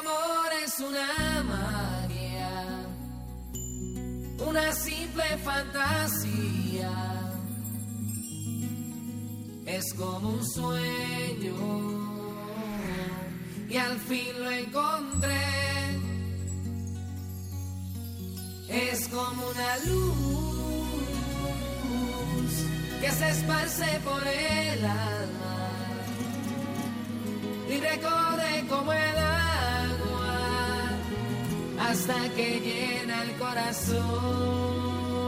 amor es una magia, una simple fantasía. Es como un sueño y al fin lo encontré. Es como una luz que se esparce por el alma y recorre como el agua hasta que llena el corazón.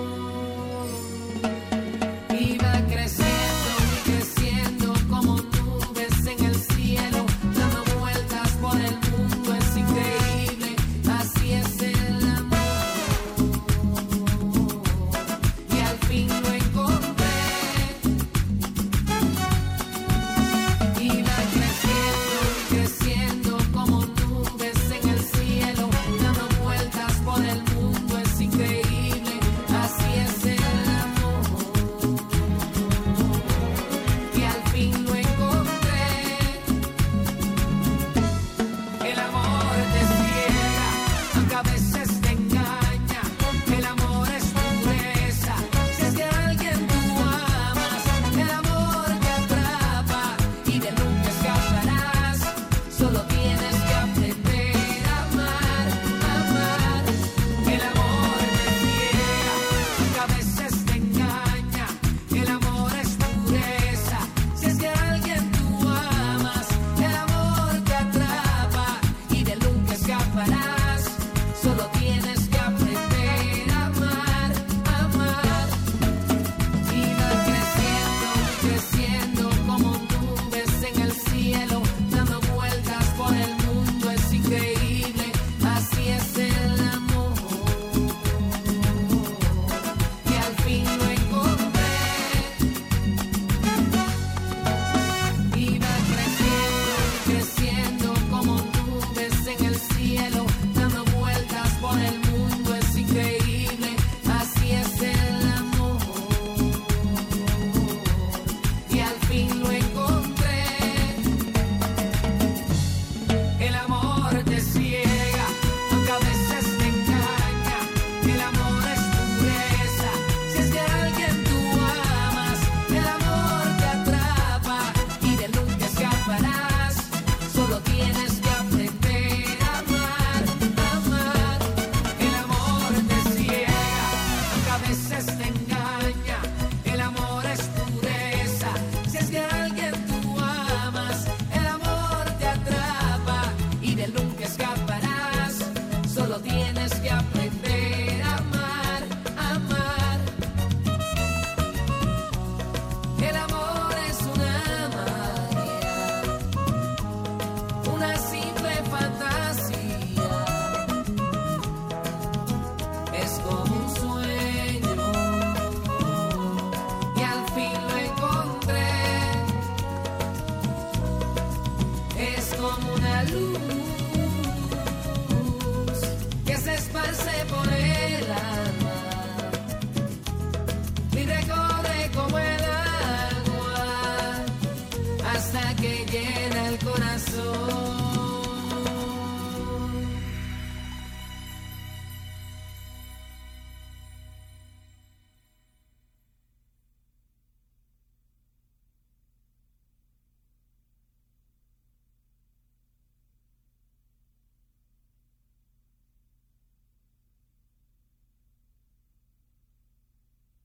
Y va creciendo y creciendo como nubes en el cielo, dando vueltas por el mundo, es increíble, así es el amor. Y al fin lo encontré. Y va creciendo y creciendo como nubes en el cielo, dando vueltas por el mundo, es increíble, así es el amor. Y al fin lo encontré. El amor te ciega, aunque a veces te engaña. El amor es pureza, si es que a alguien tú amas. El amor te atrapa y de nunca escaparás. Solo tienes que aprender a amar, amar. El amor te ciega, aunque a veces te engaña. El amor es pureza, si es que a alguien tú amas. El amor te atrapa y de nunca escaparás. Solo tienes que aprender a amar, amar. Y va creciendo y creciendo como nubes en el cielo, dando vueltas por el mundo, es increíble, así es el amor. Y al fin lo encontré. Y va creciendo y creciendo como nubes en el cielo, dando vueltas por el mundo, es increíble, así es el amor. Y al fin lo encontré. El amor te ciega.